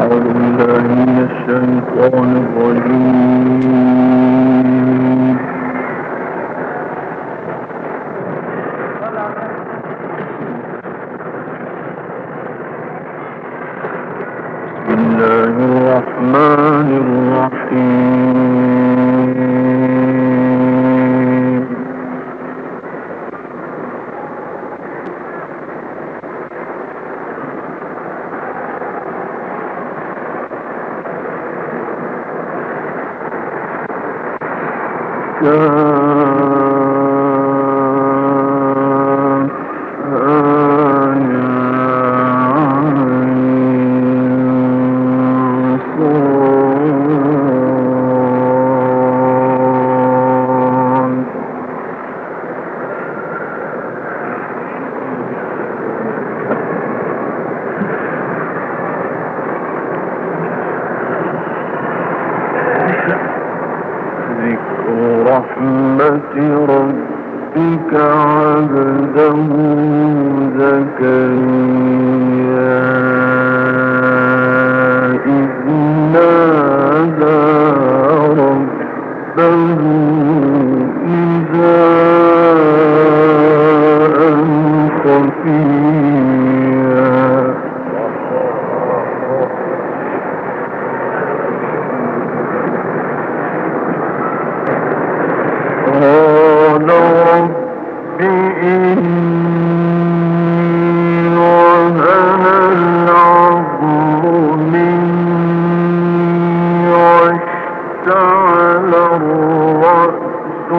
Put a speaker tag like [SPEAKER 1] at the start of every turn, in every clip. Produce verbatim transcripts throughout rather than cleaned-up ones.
[SPEAKER 1] أعوذ بالله من الشيطان الرجيم. بسم الله الرحمن الرحيم. رحمة ربك عبده زكريا إذ نادى ربه نداء خفيا قال رب إني وهن العظم مني واشتعل الرأس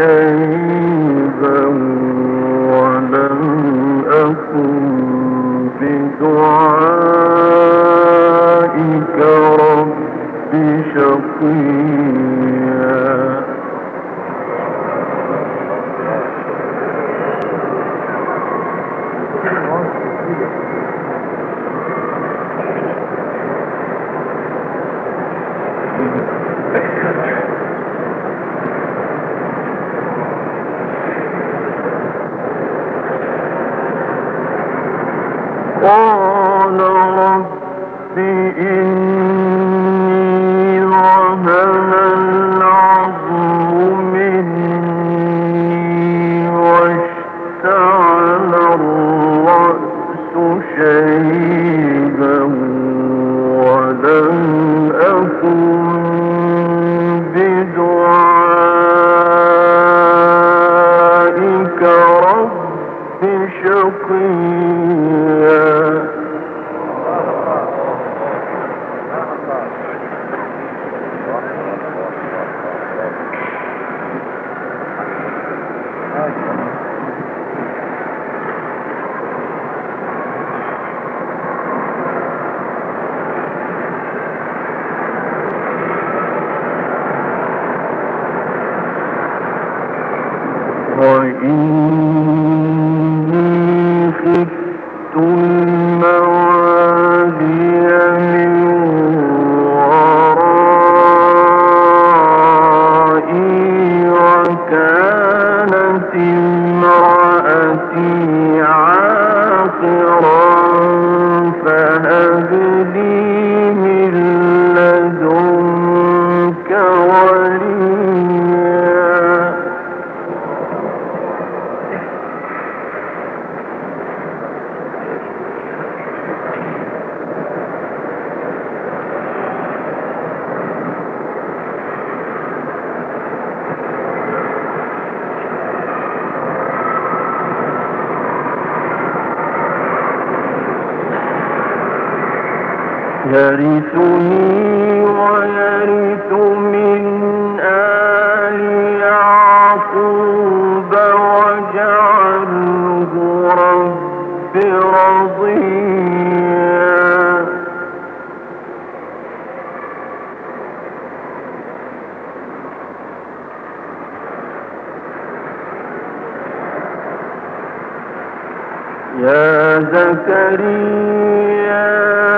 [SPEAKER 1] شيبا ولم أكن بدعائك رب شقيا قال رب إني وهن العظم مني واشتعل الرأس شيبا ولم أكن بدعائك رب شقيا وإني خفت الموالي من ورائي وكانت امرأتي عاقرا فهب لي من لدنك وليا يرثني ويرث من آل يعقوب واجعله رب رضيا يا زكريا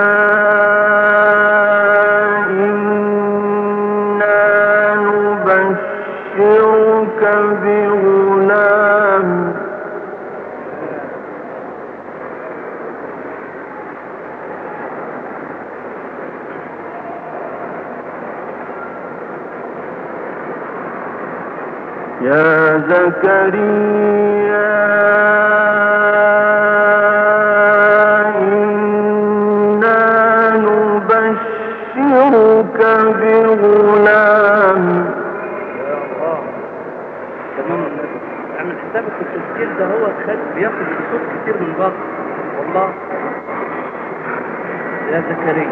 [SPEAKER 1] بغلام يا زكريا إنا نبشرك بغلام.
[SPEAKER 2] تمام. اعمل حسابك في التسجيل ده، هو خد بياخد الصوت كتير من بره والله. يا زكريا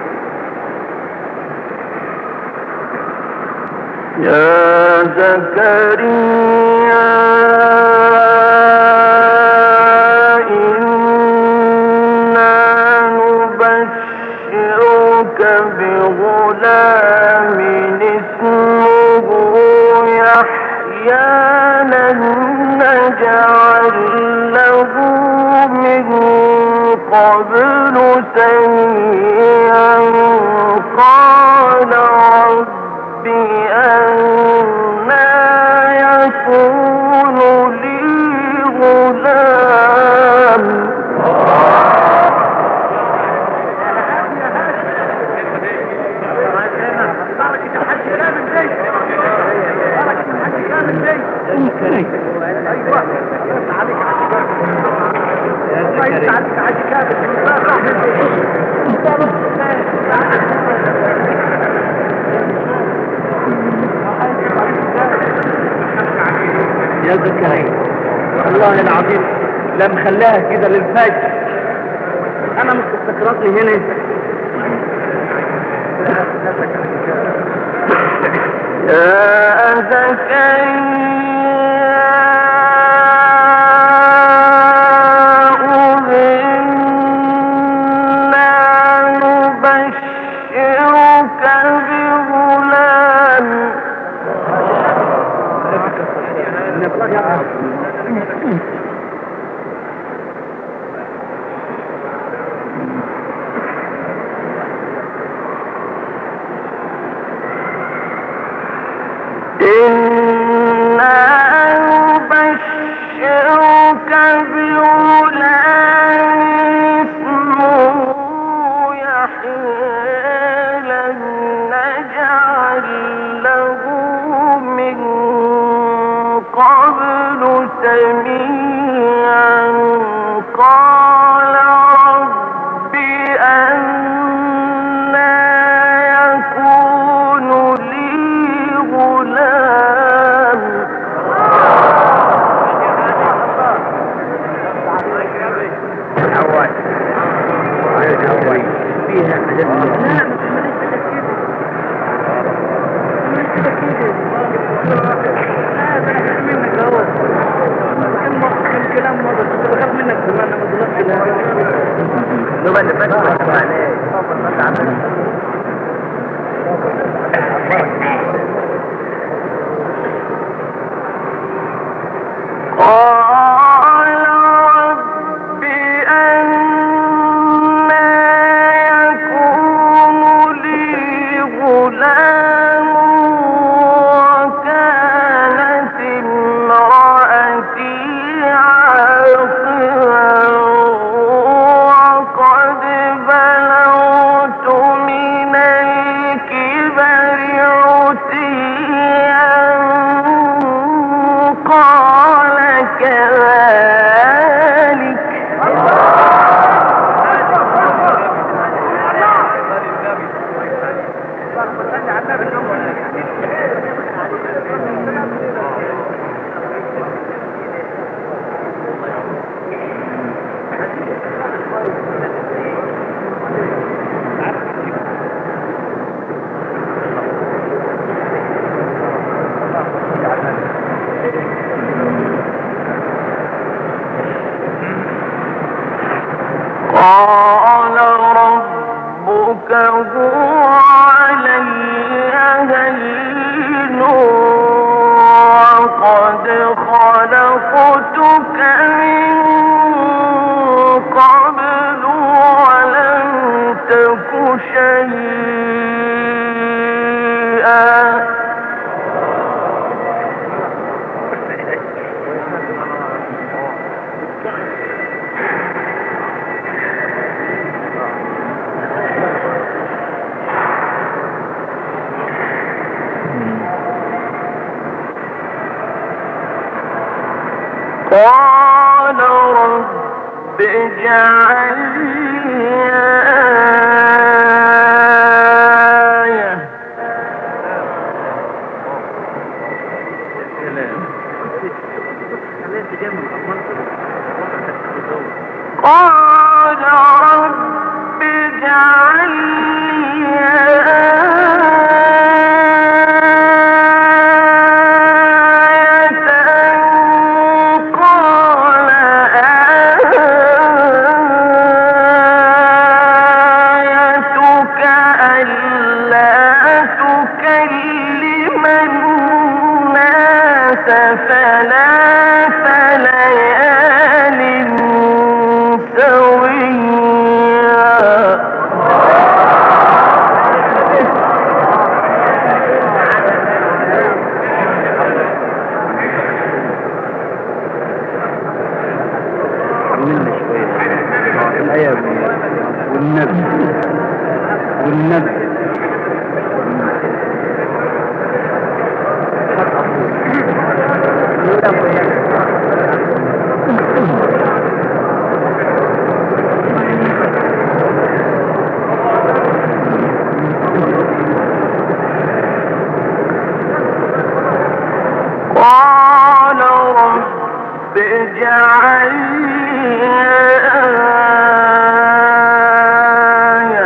[SPEAKER 1] يا زكريا إنا نبشرك بغلام اسمه يحيى لن نجعل له من قبل سميعا قال رب أنى يكون لي غلام.
[SPEAKER 2] يا زكريا والله العظيم لا مخليها كده للفجر. انا مش استكرهتني هنا.
[SPEAKER 1] يا زكريا قال ربك هو علي هين وقد خلقتك من قبل ولم تك شيئا. اجعل لي آية. قال رب اجعل لي آية. قال آيتك ألا تكلم الناس ثلاث ليال سويا.
[SPEAKER 2] عملنا شوية الآية والنبي والنبي
[SPEAKER 1] قال رب اجعل لي آية.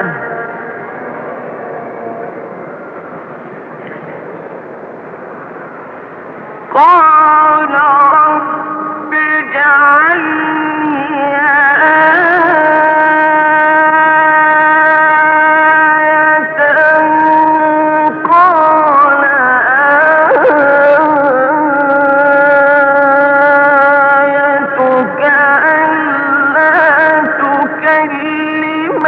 [SPEAKER 1] قال رب اجعل لي آية. قال آيتك ألا تكلم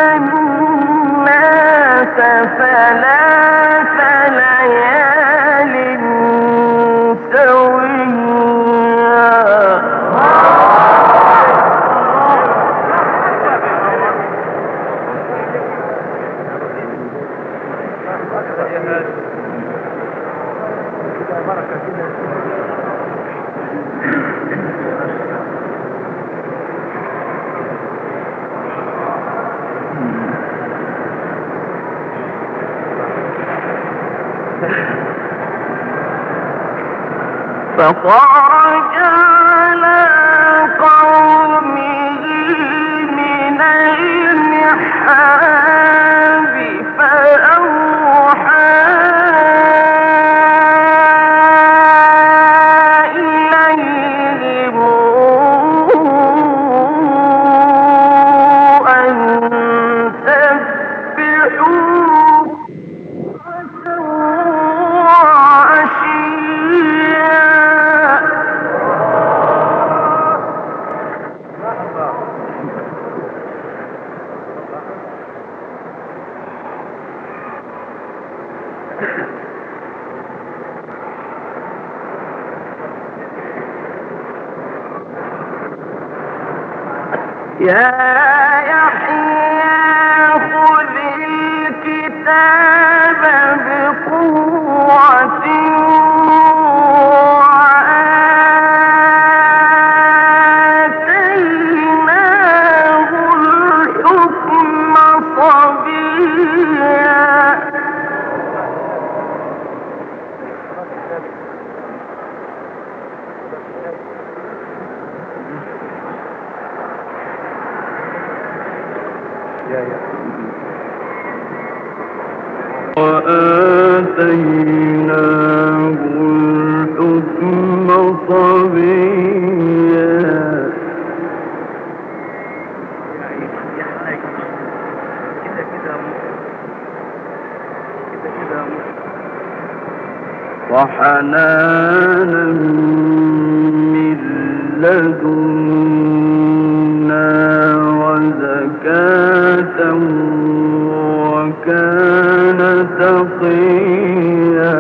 [SPEAKER 1] الناس ثلاث ليال سويا. فخرج على قومه من المحراب فأوحى إليهم أن سبحوا وعشيا. يا يحيى خذ الكتاب بقوة وآتيناه الحكم صبيا. وآتيناه الحكم صبيا. وحنانا من لدنا وزكاة وكان تقيا.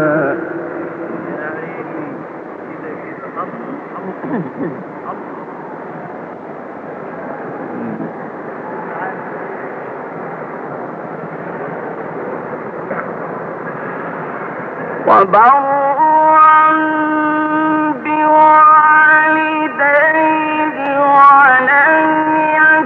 [SPEAKER 1] وبرا بوالديه ولم يكن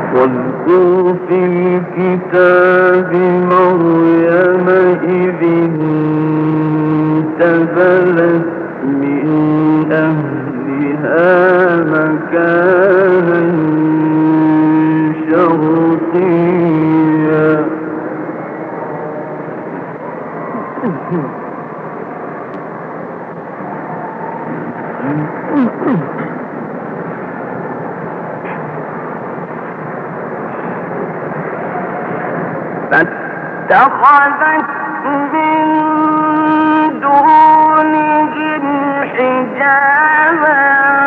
[SPEAKER 1] واذكر في الكتاب مريم إذ انتبذت من أهلها مكانا شرقيا فاتخذت من دونهم حجابا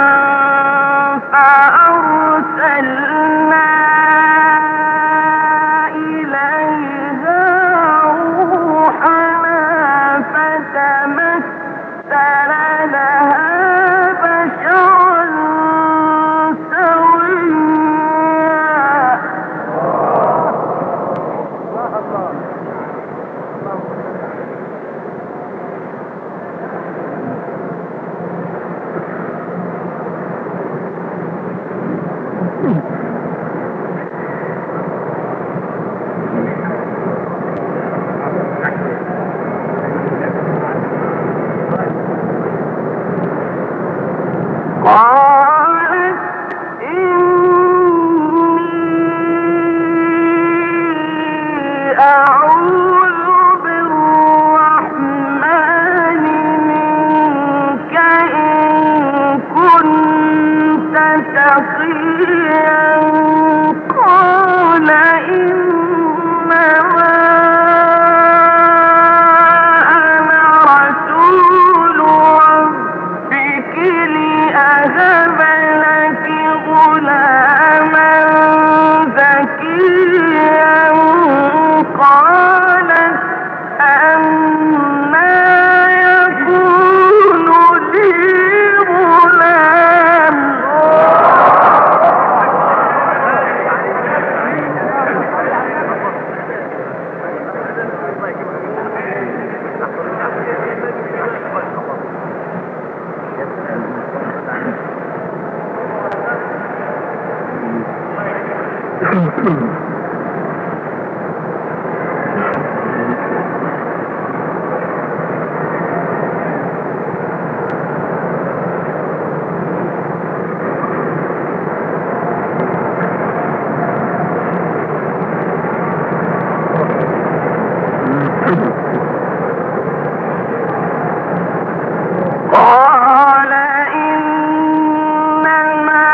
[SPEAKER 1] فأرسلنا إليها روحنا فتمثل لها بشرا سويا. قالت إني أعوذ بالرحمن منك إن كنت تقيا. قال إنما أنا رسول ربك لأهب لك غلاما زكيا. قالت أنى يكون لي غلام قال إنما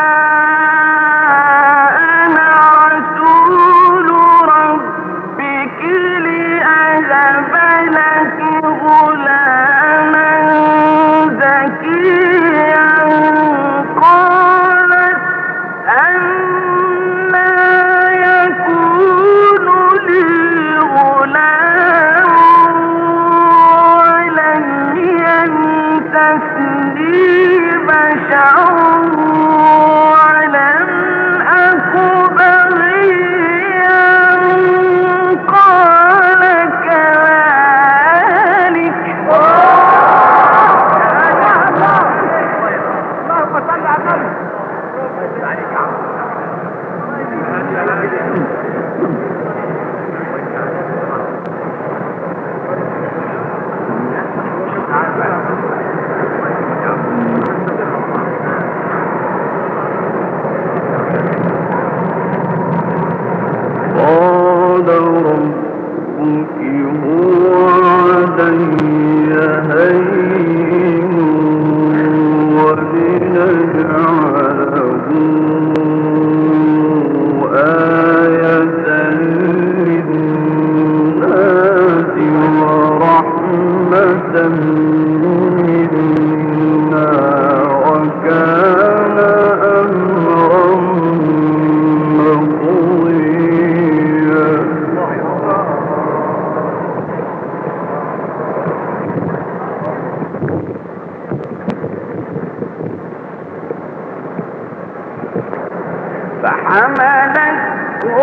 [SPEAKER 1] أنا رسول ربك لأهب لك غلاما زكيا. قالت أنى يكون لي غلام ولم يمسسني بشر ولم أك بغيا. قال كذلك اللهم صل على قال ربك هو علي هين ولنجعله آية للناس ورحمة منا وكان أمرا مقضيا. فحملته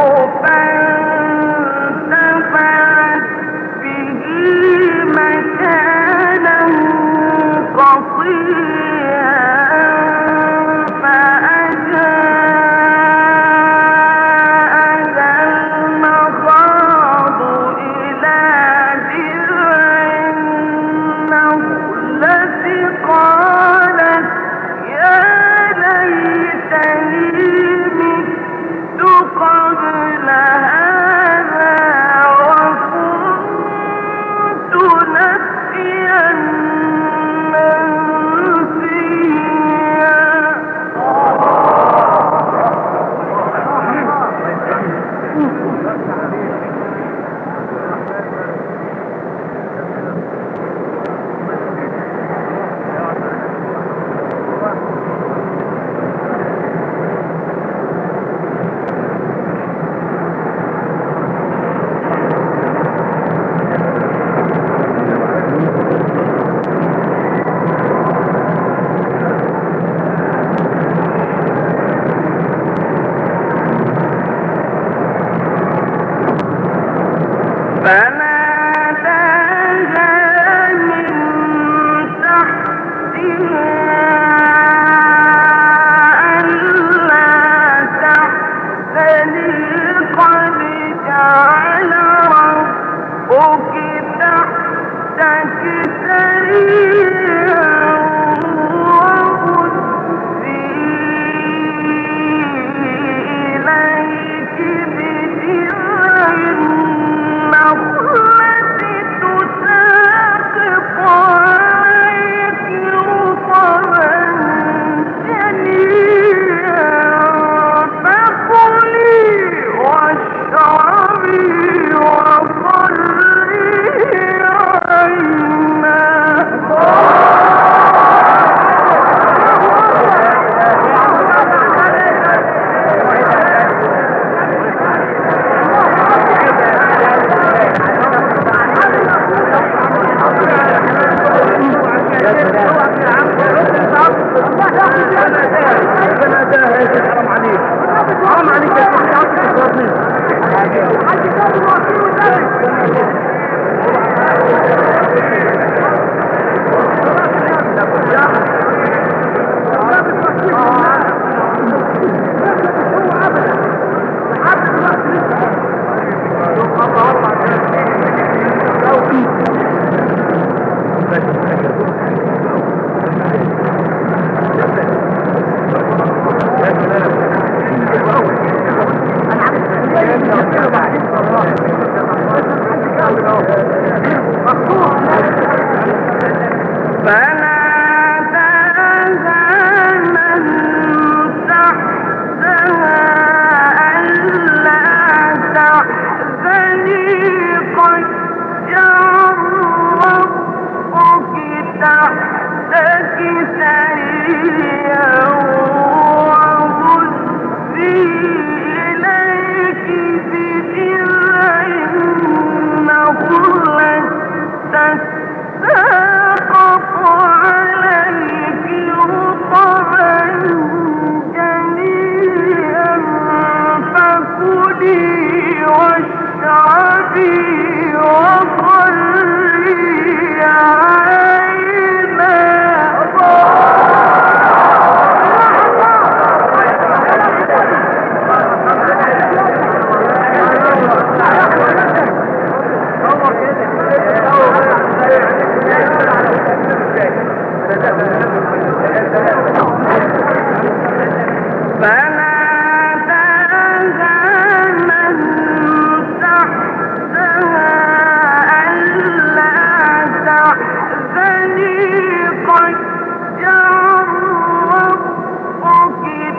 [SPEAKER 1] فانتبذت به مكانا قصيا. فأجاء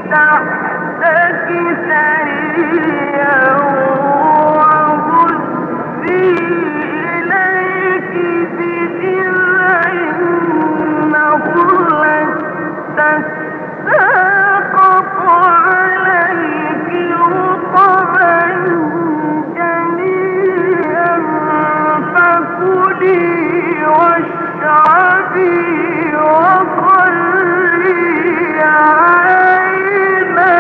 [SPEAKER 1] تحتك سريا وهزي إليك بجذع النخلة تساقط عليك رطبا جنيا فكلي واشربي وقري عينا.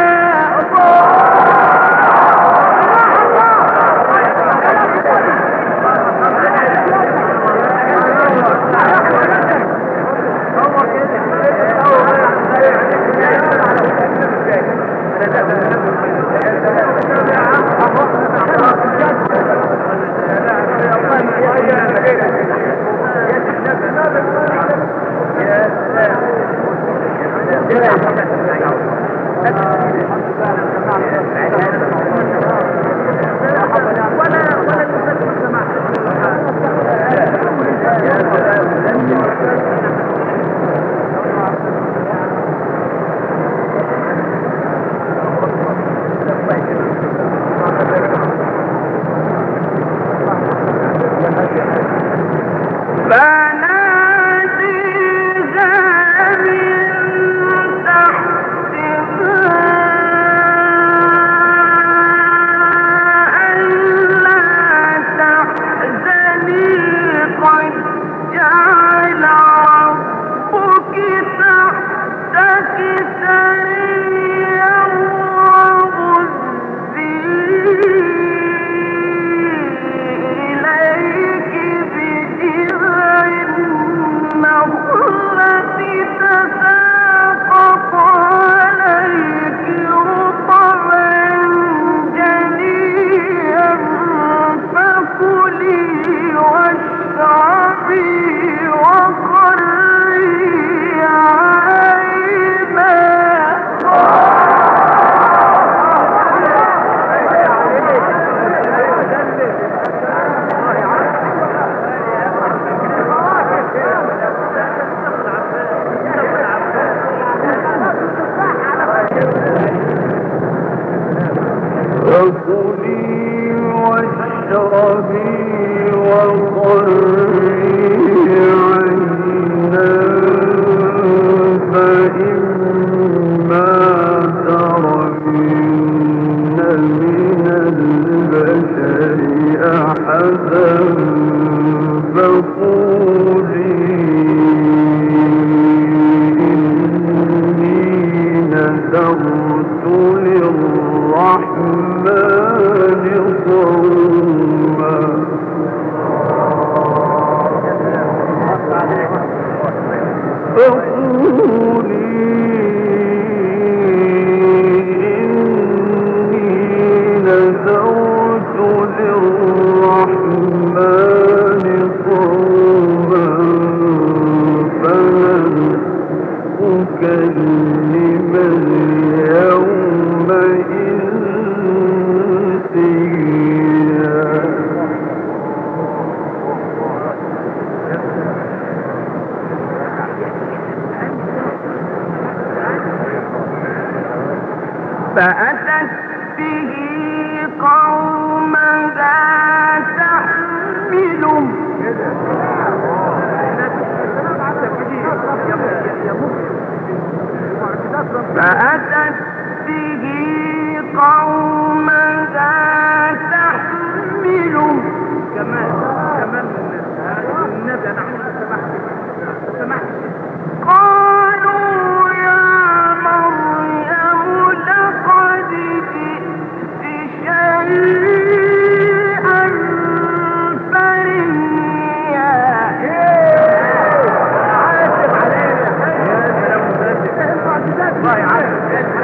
[SPEAKER 1] فأتت به قومها تحمله فأتت به قومها تحمله كمان كمان النبي أنا عمري ما سمحت سمحت قالوا يا مريم لقد جئت شيئا فريا. الله يعافيك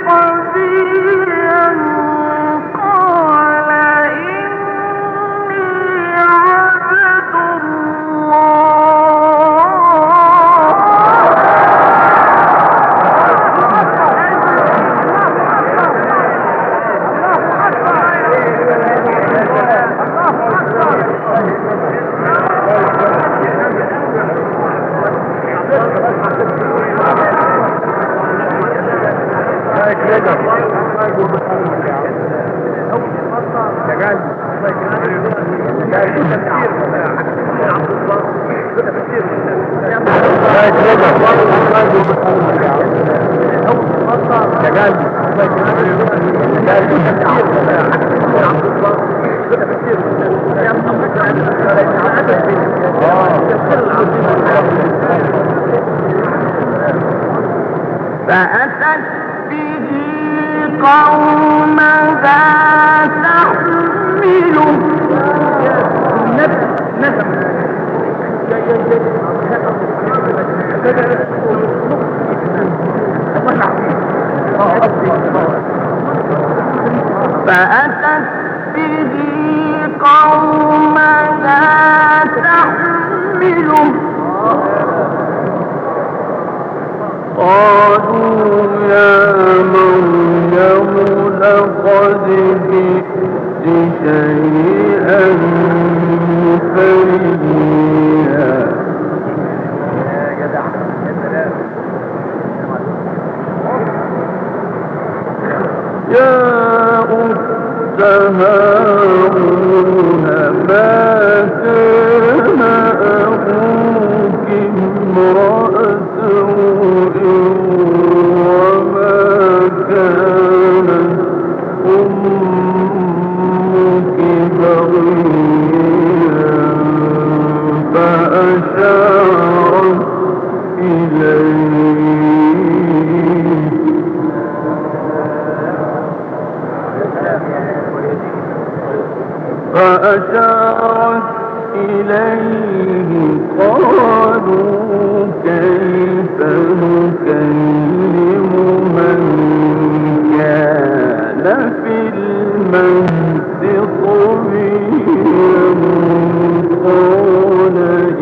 [SPEAKER 2] فأتت به قومها تحمله فأتت به قومها تحمله قالوا يا مريم لقد جئت شيئا فريا يا أخت هارون ما كان أبوك امرأ سوء وما كانت أمك بغيا فأشارت إليه فأشارت إليه قالوا كيف نكلم من كان في المهد صبيا قال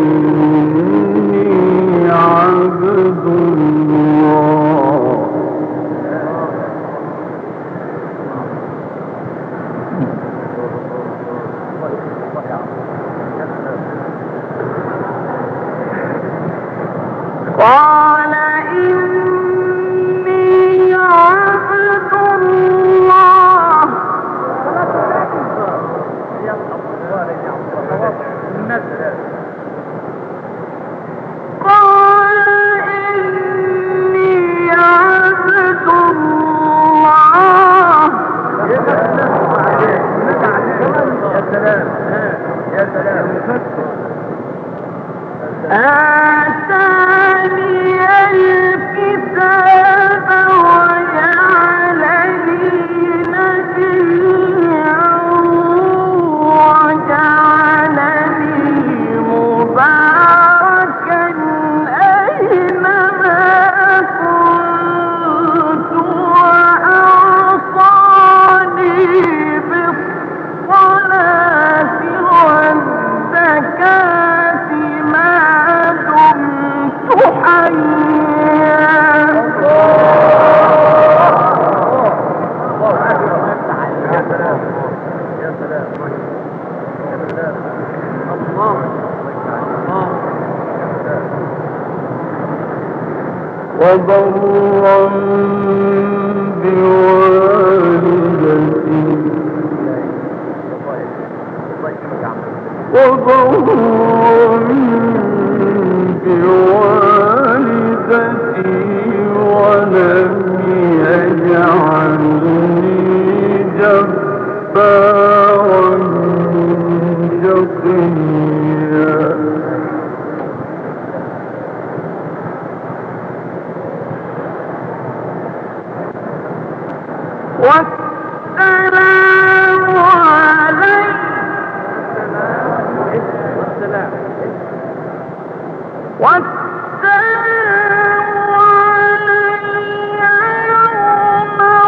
[SPEAKER 2] إني عبد الله قال إني عبد الله قال إني عبد الله
[SPEAKER 1] يا سلام يا سلام
[SPEAKER 2] آتاني الكتاب وجعلني نبيا وجعلني مباركا أينما كنت وأوصاني بالصلاة والزكاة ما دمت حيا وبرا بوالدتي وبرا بوالدتي ولم يجعلني جبارا شقيا والسلام علي والسلام والسلام علي يوم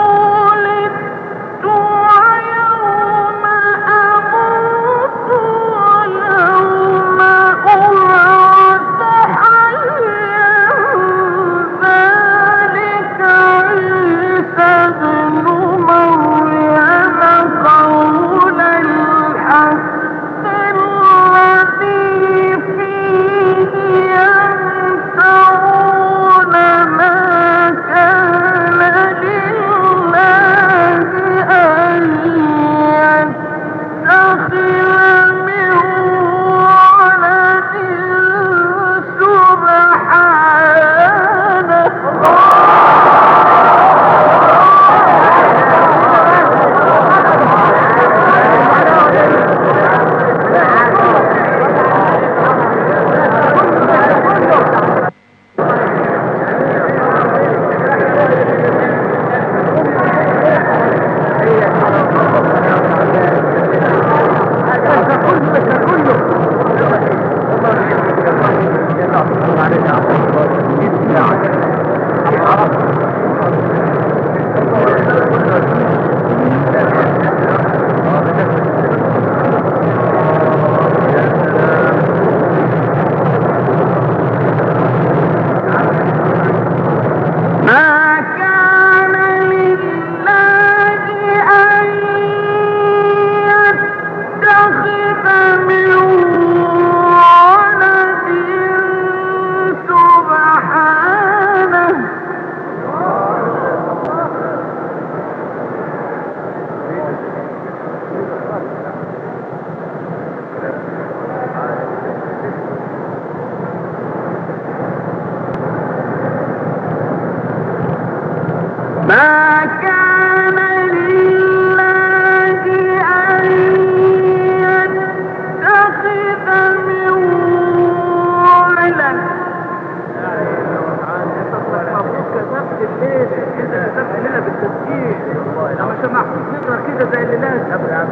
[SPEAKER 1] سمحت نقرا كده زي اللي لازم.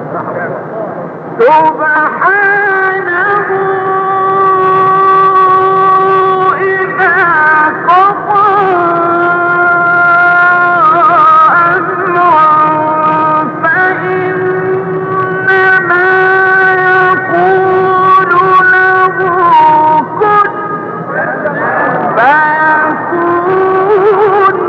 [SPEAKER 2] سبحانه إذا قضى أمرا فإنما يقول له كن فيكون.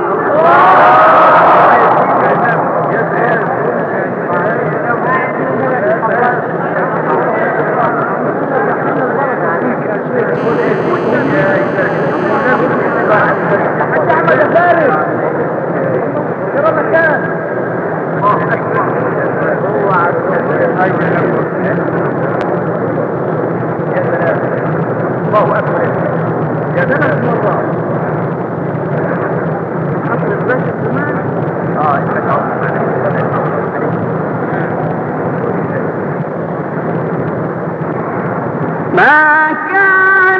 [SPEAKER 1] الله اكبر يا ثلاث مرات حصل الباشا زمان. اه
[SPEAKER 2] ما كان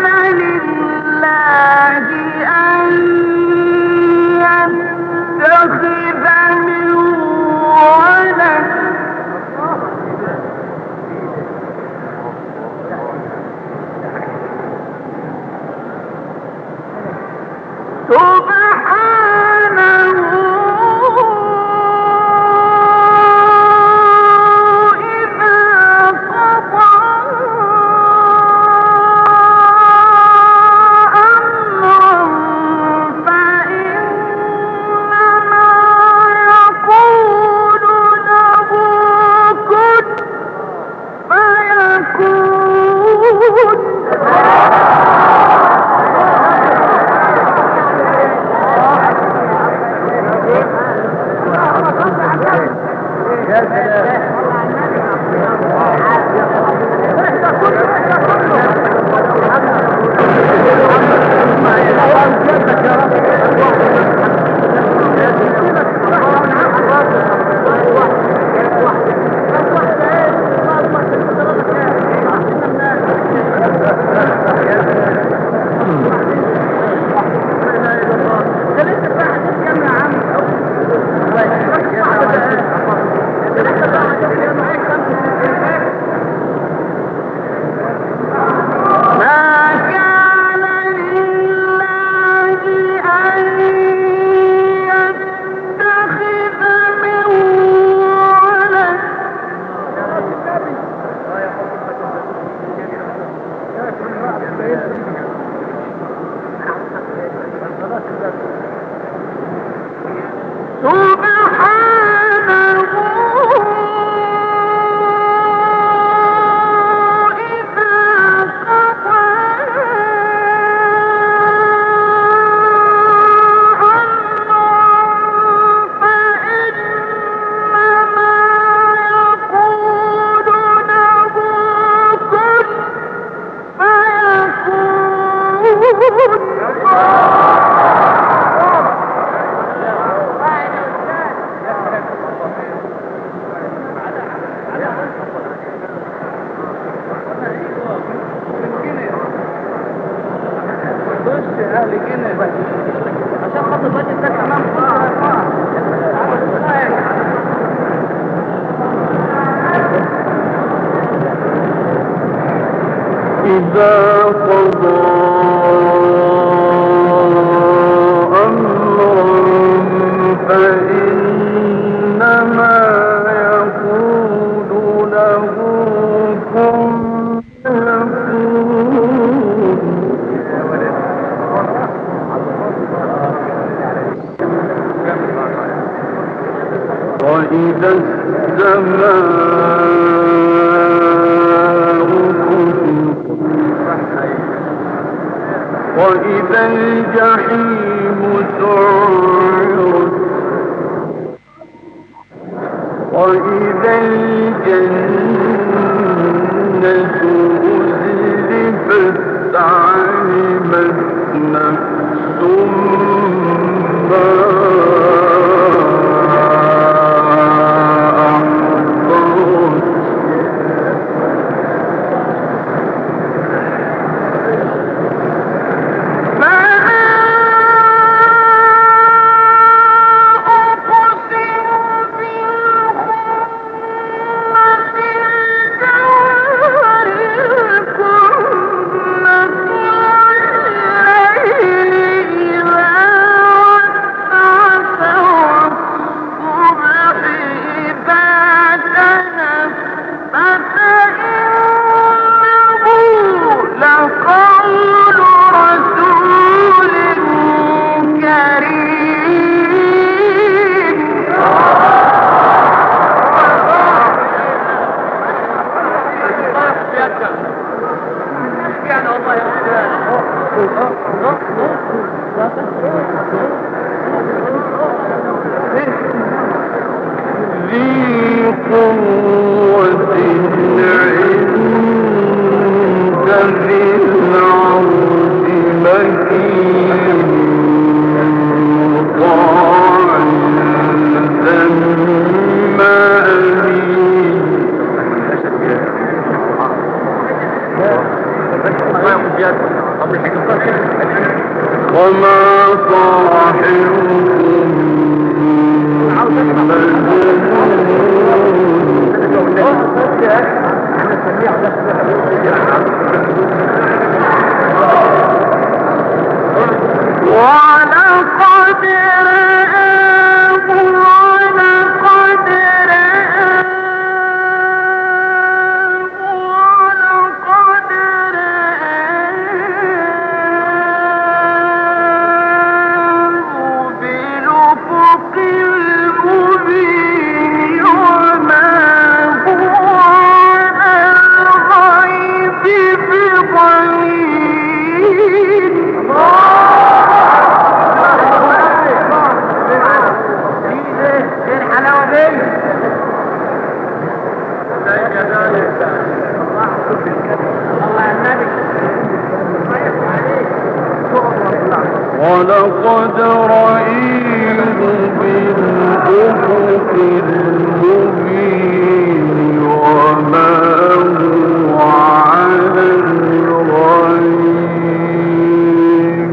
[SPEAKER 2] لله أن يتخذ من ولد سبحانه إذا قضى أمرا فإنما يقول له كن فيكون.
[SPEAKER 1] يا سلام. إذا قضى أمرا فإنما يقول له كن فيكون. وإذا السماء وإذا الجحيم سعرت وإذا الجنة أزلفت علمت نفس ما
[SPEAKER 3] أقسم بالله ولقد رأيه بالأفق المبين وما هو على الغيب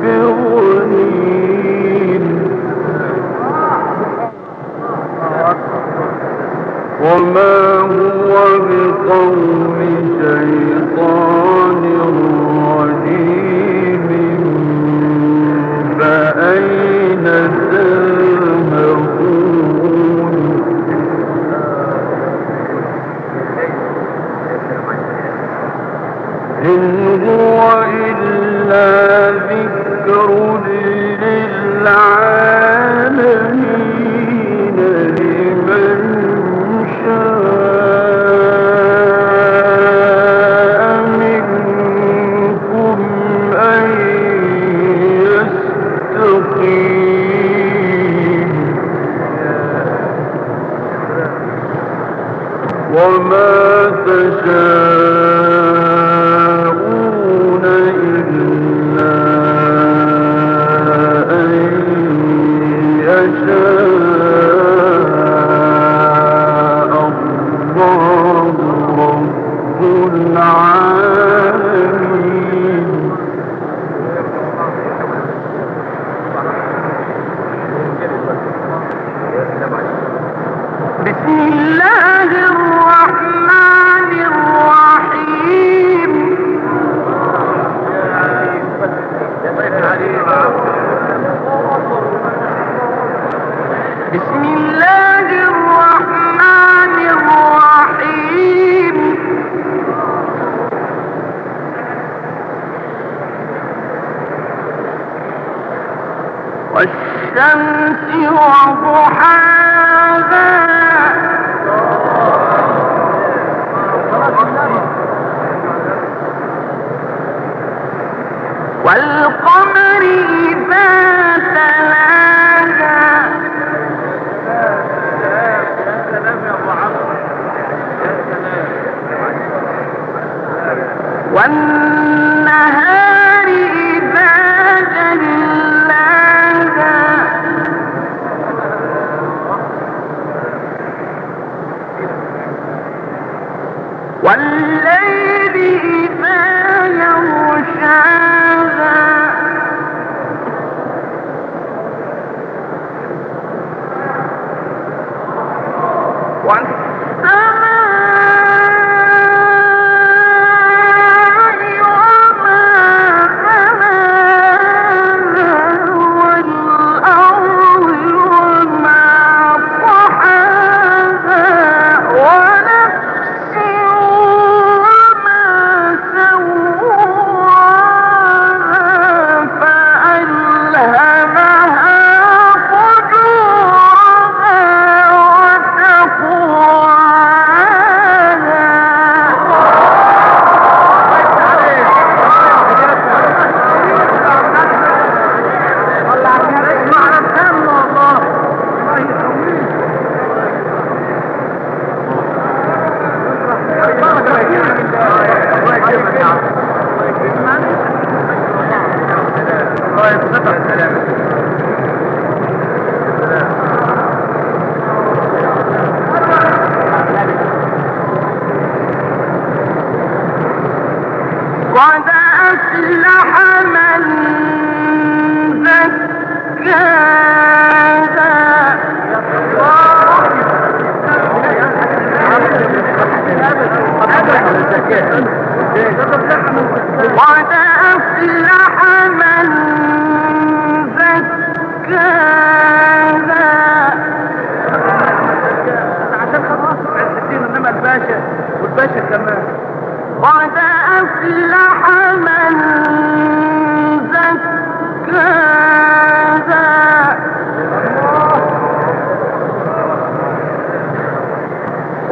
[SPEAKER 3] بضنين وما هو بقول شيطان رجيم فأين تذهبون إن هو إلا ذكر للعالمين لمن شاء منكم أن يستقيم وما تشاءون إلا أن يشاء الله رب العالمين.
[SPEAKER 2] بسم الله الرحمن الرحيم. بسم الله الرحمن الرحيم. والشمس وضحاها والقمر إذا تلاها والنهار إذا جلاها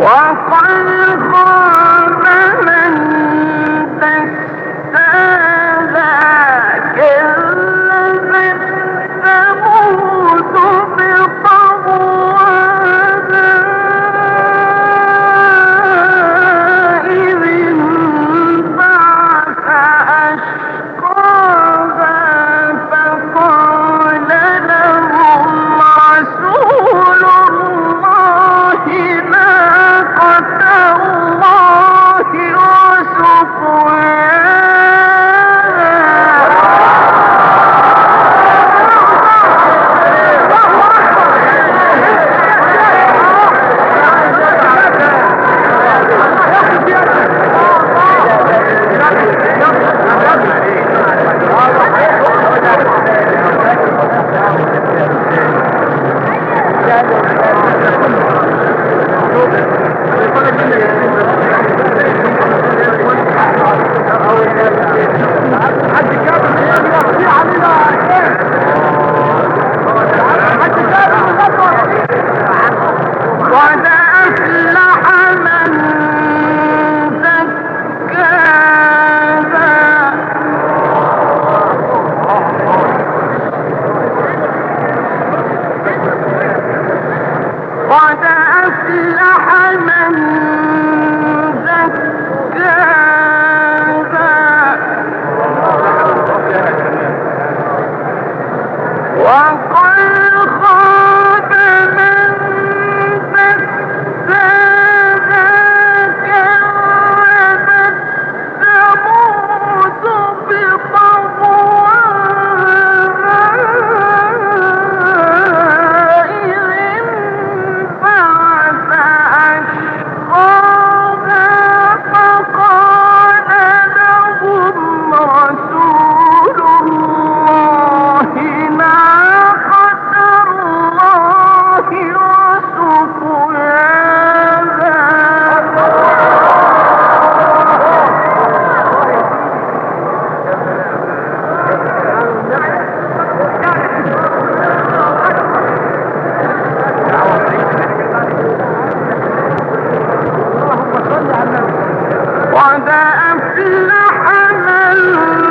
[SPEAKER 3] قد أفلح من